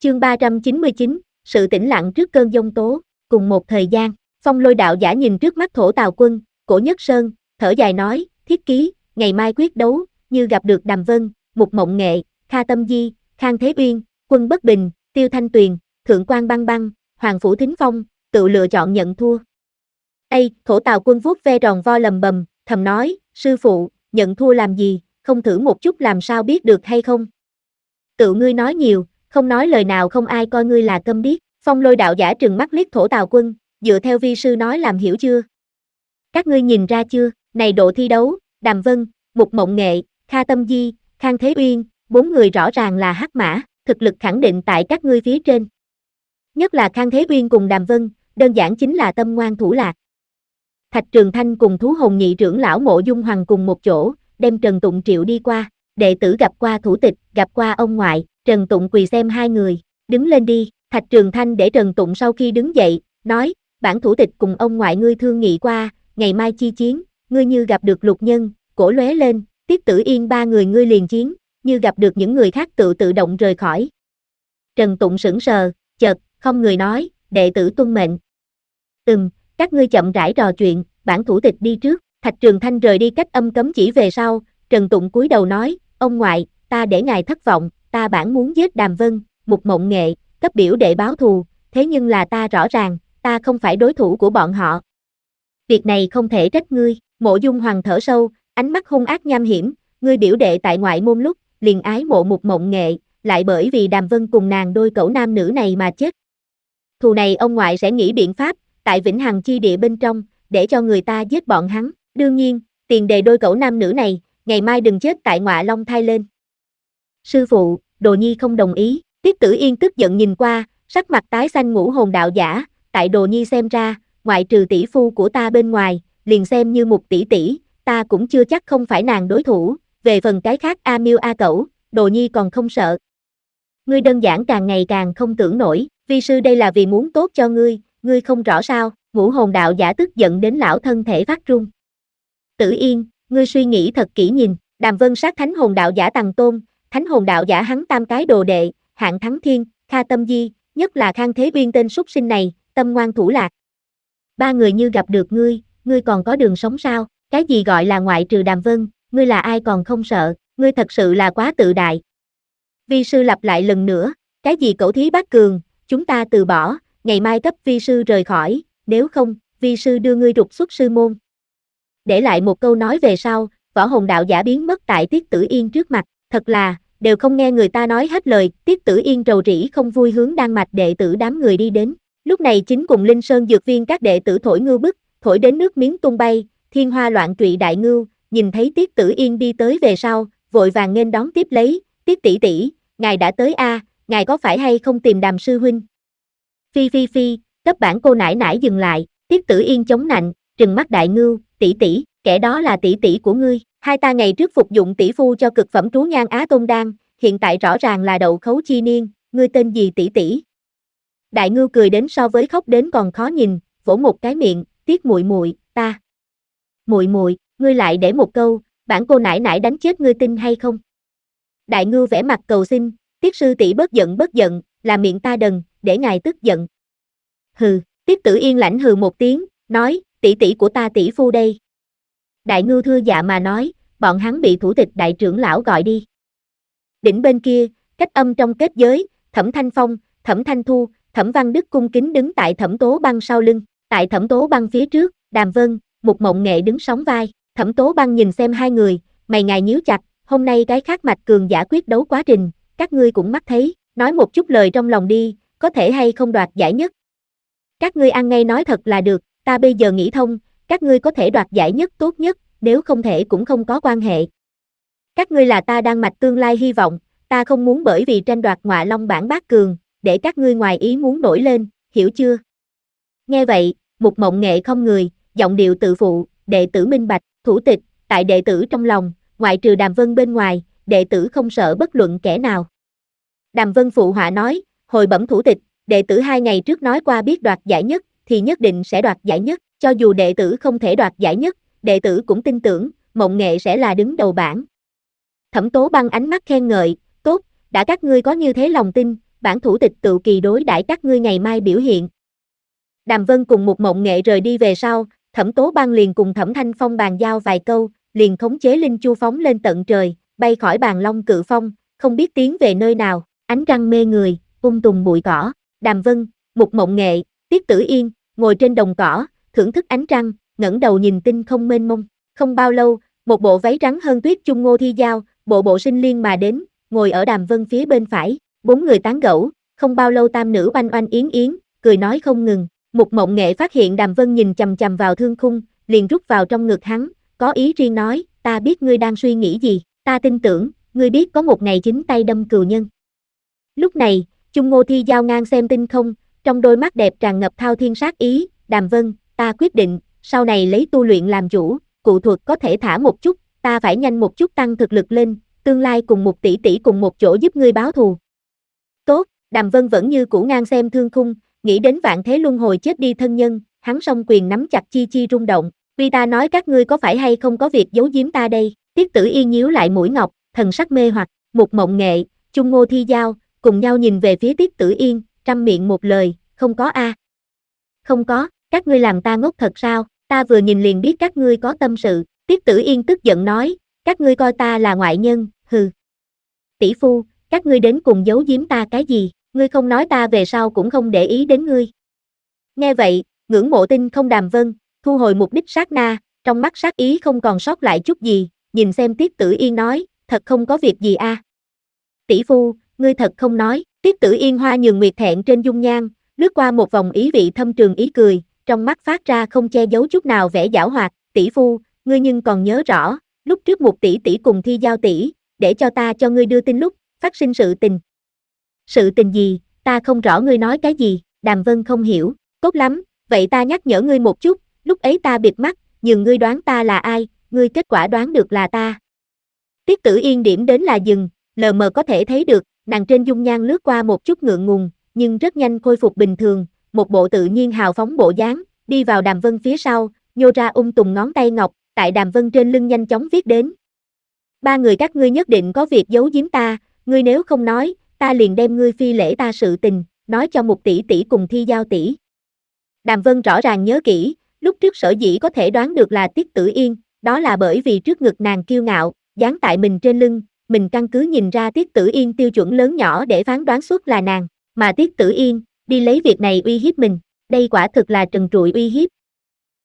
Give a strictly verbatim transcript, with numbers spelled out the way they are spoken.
Chương ba trăm chín mươi chín, sự tĩnh lặng trước cơn giông tố. Cùng một thời gian, Phong Lôi đạo giả nhìn trước mắt Thổ Tào Quân, Cổ Nhất Sơn, thở dài nói, thiết ký, ngày mai quyết đấu, như gặp được Đàm Vân, Mục Mộng Nghệ, Kha Tâm Di, Khang Thế Uyên, Quân Bất Bình, Tiêu Thanh Tuyền, Thượng Quan Băng Băng, Hoàng Phủ Thính Phong, tự lựa chọn nhận thua. Ây, Thổ Tào Quân vuốt ve tròn vo lầm bầm, thầm nói, sư phụ, nhận thua làm gì, không thử một chút làm sao biết được hay không? Tự ngươi nói nhiều, không nói lời nào không ai coi ngươi là câm điếc. Phong Lôi đạo giả trừng mắt liếc Thổ Tào Quân, dựa theo vi sư nói làm hiểu chưa? Các ngươi nhìn ra chưa, này độ thi đấu, Đàm Vân, Mục Mộng Nghệ, Kha Tâm Di, Khang Thế Uyên, bốn người rõ ràng là hắc mã, thực lực khẳng định tại các ngươi phía trên. Nhất là Khang Thế Uyên cùng Đàm Vân, đơn giản chính là tâm ngoan thủ lạc. Thạch Trường Thanh cùng Thú Hồn nhị trưởng lão Mộ Dung Hoàng cùng một chỗ, đem Trần Tụng triệu đi qua, đệ tử gặp qua thủ tịch, gặp qua ông ngoại, Trần Tụng quỳ xem hai người, đứng lên đi. Thạch Trường Thanh để Trần Tụng sau khi đứng dậy, nói, bản thủ tịch cùng ông ngoại ngươi thương nghị qua, ngày mai chi chiến, ngươi như gặp được Lục Nhân, Cổ lóe lên, Tiết Tử Yên ba người ngươi liền chiến, như gặp được những người khác tự tự động rời khỏi. Trần Tụng sững sờ, chợt, không người nói, đệ tử tuân mệnh. Ừm, các ngươi chậm rãi trò chuyện, bản thủ tịch đi trước. Thạch Trường Thanh rời đi cách âm cấm chỉ về sau, Trần Tụng cúi đầu nói, ông ngoại, ta để ngài thất vọng, ta bản muốn giết Đàm Vân, Mục Mộng Nghệ, cấp biểu đệ báo thù, thế nhưng là ta rõ ràng, ta không phải đối thủ của bọn họ. Việc này không thể trách ngươi. Mộ Dung Hoàng thở sâu, ánh mắt hung ác nham hiểm, ngươi biểu đệ tại ngoại môn lúc, liền ái mộ Mục Mộng Nghệ, lại bởi vì Đàm Vân cùng nàng đôi cẩu nam nữ này mà chết. Thù này ông ngoại sẽ nghĩ biện pháp, tại Vĩnh Hằng chi địa bên trong, để cho người ta giết bọn hắn. Đương nhiên, tiền đề đôi cẩu nam nữ này, ngày mai đừng chết tại Ngọa Long thai lên. Sư phụ, Đồ Nhi không đồng ý. Tiết Tử Yên tức giận nhìn qua, sắc mặt tái xanh. Ngũ Hồn đạo giả, tại Đồ Nhi xem ra, ngoại trừ tỷ phu của ta bên ngoài, liền xem như Mục tỷ tỷ, ta cũng chưa chắc không phải nàng đối thủ, về phần cái khác A Miêu A Cẩu, Đồ Nhi còn không sợ. Ngươi đơn giản càng ngày càng không tưởng nổi, vi sư đây là vì muốn tốt cho ngươi, ngươi không rõ sao? Ngũ Hồn đạo giả tức giận đến lão thân thể phát run. Tử Yên, ngươi suy nghĩ thật kỹ nhìn, Đàm Vân sát Thánh Hồn đạo giả Tằng Tôn, Thánh Hồn đạo giả hắn tam cái đồ đệ, Hạng Thắng Thiên, Kha Tâm Di, nhất là Khang Thế Uyên tên súc sinh này, tâm ngoan thủ lạc. Ba người như gặp được ngươi, ngươi còn có đường sống sao? Cái gì gọi là ngoại trừ Đàm Vân, ngươi là ai còn không sợ, ngươi thật sự là quá tự đại. Vi sư lặp lại lần nữa, cái gì cẩu thí bát cường, chúng ta từ bỏ, ngày mai cấp vi sư rời khỏi, nếu không, vi sư đưa ngươi rục xuất sư môn. Để lại một câu nói về sau, Võ Hồn đạo giả biến mất tại Tiết Tử Yên trước mặt, thật là, đều không nghe người ta nói hết lời. Tiết Tử Yên rầu rĩ không vui hướng Đan Mạch đệ tử đám người đi đến. Lúc này chính cùng Linh Sơn dược viên các đệ tử thổi ngưu bức, thổi đến nước miếng tung bay, thiên hoa loạn trụy đại ngưu, nhìn thấy Tiết Tử Yên đi tới về sau, vội vàng nghênh đón tiếp lấy, Tiết tỷ tỷ, ngài đã tới a, à, ngài có phải hay không tìm Đàm sư huynh? Phi phi phi, cấp bản cô nãi nãi dừng lại, Tiết Tử Yên chống nạnh, trừng mắt đại ngưu, tỷ tỷ, kẻ đó là tỷ tỷ của ngươi, hai ta ngày trước phục dụng tỷ phu cho cực phẩm trú nhan Á Tôn đan, hiện tại rõ ràng là đậu khấu chi niên, ngươi tên gì tỷ tỷ? Đại ngưu cười đến so với khóc đến còn khó nhìn, vỗ một cái miệng, Tiết muội muội, ta. Muội muội, ngươi lại để một câu, bản cô nãi nãi đánh chết ngươi tin hay không? Đại ngưu vẻ mặt cầu xin, Tiết sư tỷ bớt giận bớt giận, là miệng ta đần, để ngài tức giận. Hừ, Tiết Tử Yên lãnh hừ một tiếng, nói, tỷ tỷ của ta tỷ phu đây. Đại ngưu thưa dạ mà nói, bọn hắn bị thủ tịch đại trưởng lão gọi đi. Đỉnh bên kia, cách âm trong kết giới, Thẩm Thanh Phong, Thẩm Thanh Thu, Thẩm Văn Đức cung kính đứng tại Thẩm Tố Băng sau lưng, tại Thẩm Tố Băng phía trước, Đàm Vân, Mục Mộng Nghệ đứng sóng vai. Thẩm Tố Băng nhìn xem hai người, mày ngài nhíu chặt, hôm nay cái khác mạch cường giả quyết đấu quá trình, các ngươi cũng mắt thấy, nói một chút lời trong lòng đi, có thể hay không đoạt giải nhất. Các ngươi ăn ngay nói thật là được, ta bây giờ nghĩ thông, các ngươi có thể đoạt giải nhất tốt nhất, nếu không thể cũng không có quan hệ. Các ngươi là ta Đan Mạch tương lai hy vọng, ta không muốn bởi vì tranh đoạt Ngọa Long bản bát cường, để các ngươi ngoài ý muốn nổi lên, hiểu chưa? Nghe vậy, Mục Mộng Nghệ không người, giọng điệu tự phụ, đệ tử minh bạch, thủ tịch, tại đệ tử trong lòng, ngoại trừ Đàm Vân bên ngoài, đệ tử không sợ bất luận kẻ nào. Đàm Vân phụ họa nói, hồi bẩm thủ tịch, đệ tử hai ngày trước nói qua biết đoạt giải nhất, thì nhất định sẽ đoạt giải nhất, cho dù đệ tử không thể đoạt giải nhất, đệ tử cũng tin tưởng, Mộng Nghệ sẽ là đứng đầu bảng. Thẩm Tố Băng ánh mắt khen ngợi, tốt, đã các ngươi có như thế lòng tin, bản thủ tịch tự kỳ đối đãi các ngươi ngày mai biểu hiện. Đàm Vân cùng Mục Mộng Nghệ rời đi về sau, Thẩm Tố Băng liền cùng Thẩm Thanh Phong bàn giao vài câu, liền khống chế Linh Chu phóng lên tận trời, bay khỏi Bàn Long Cự Phong, không biết tiến về nơi nào. Ánh trăng mê người, ung tùng bụi cỏ. Đàm Vân, Mục Mộng Nghệ, Tiết Tử Yên ngồi trên đồng cỏ, thưởng thức ánh trăng, ngẩng đầu nhìn tinh không mênh mông. Không bao lâu, một bộ váy trắng hơn tuyết chung Ngô Thi Giao, bộ bộ sinh liên mà đến, ngồi ở Đàm Vân phía bên phải. Bốn người tán gẫu, không bao lâu tam nữ oanh oanh yến yến, cười nói không ngừng. Mục Mộng Nghệ phát hiện Đàm Vân nhìn chằm chằm vào thương khung, liền rút vào trong ngực hắn, có ý riêng nói, ta biết ngươi đang suy nghĩ gì, ta tin tưởng, ngươi biết có một ngày chính tay đâm cừu nhân. Lúc này, Chung Ngô Thi Giao ngang xem tinh không, trong đôi mắt đẹp tràn ngập thao thiên sát ý, Đàm Vân, ta quyết định, sau này lấy tu luyện làm chủ, cụ thuật có thể thả một chút, ta phải nhanh một chút tăng thực lực lên, tương lai cùng một tỷ tỷ cùng một chỗ giúp ngươi báo thù. Tốt, Đàm Vân vẫn như cũ ngang xem thương khung, nghĩ đến vạn thế luân hồi chết đi thân nhân, hắn song quyền nắm chặt chi chi rung động, vì ta nói các ngươi có phải hay không có việc giấu giếm ta đây. Tiết Tử Yên nhíu lại mũi ngọc, thần sắc mê hoặc. Mục Mộng Nghệ, Chung Ngô Thi Giao cùng nhau nhìn về phía Tiết Tử Yên, trăm miệng một lời, không có a. À. Không có, các ngươi làm ta ngốc thật sao? Ta vừa nhìn liền biết các ngươi có tâm sự. Tiết Tử Yên tức giận nói, các ngươi coi ta là ngoại nhân, hừ. Tỷ phu, các ngươi đến cùng giấu giếm ta cái gì? Ngươi không nói ta về sau cũng không để ý đến ngươi. Nghe vậy, ngưỡng mộ tinh không Đàm Vân, thu hồi mục đích sát na, trong mắt sát ý không còn sót lại chút gì, nhìn xem Tiết Tử Yên nói, thật không có việc gì a. À. Tỷ phu, ngươi thật không nói. Tiết Tử Yên hoa nhường nguyệt thẹn trên dung nhan, lướt qua một vòng ý vị thâm trường ý cười, trong mắt phát ra không che giấu chút nào vẻ giảo hoạt, tỷ phu, ngươi nhưng còn nhớ rõ, lúc trước một tỷ tỷ cùng Thi Giao tỷ, để cho ta cho ngươi đưa tin lúc, phát sinh sự tình. Sự tình gì, ta không rõ ngươi nói cái gì, Đàm Vân không hiểu, tốt lắm, vậy ta nhắc nhở ngươi một chút, lúc ấy ta bịt mắt, nhường ngươi đoán ta là ai, ngươi kết quả đoán được là ta. Tiết Tử Yên điểm đến là dừng, lờ mờ có thể thấy được, nàng trên dung nhan lướt qua một chút ngượng ngùng, nhưng rất nhanh khôi phục bình thường, một bộ tự nhiên hào phóng bộ dáng, đi vào Đàm Vân phía sau, nhô ra ung tùng ngón tay ngọc, tại Đàm Vân trên lưng nhanh chóng viết đến. Ba người các ngươi nhất định có việc giấu giếm ta, ngươi nếu không nói, ta liền đem ngươi phi lễ ta sự tình, nói cho một tỷ tỷ cùng Thi Giao tỷ. Đàm Vân rõ ràng nhớ kỹ, lúc trước sở dĩ có thể đoán được là Tiết Tử Yên, đó là bởi vì trước ngực nàng kiêu ngạo, dán tại mình trên lưng, mình căn cứ nhìn ra Tiết Tử Yên tiêu chuẩn lớn nhỏ để phán đoán suốt là nàng, mà Tiết Tử Yên, đi lấy việc này uy hiếp mình, đây quả thực là trần trụi uy hiếp,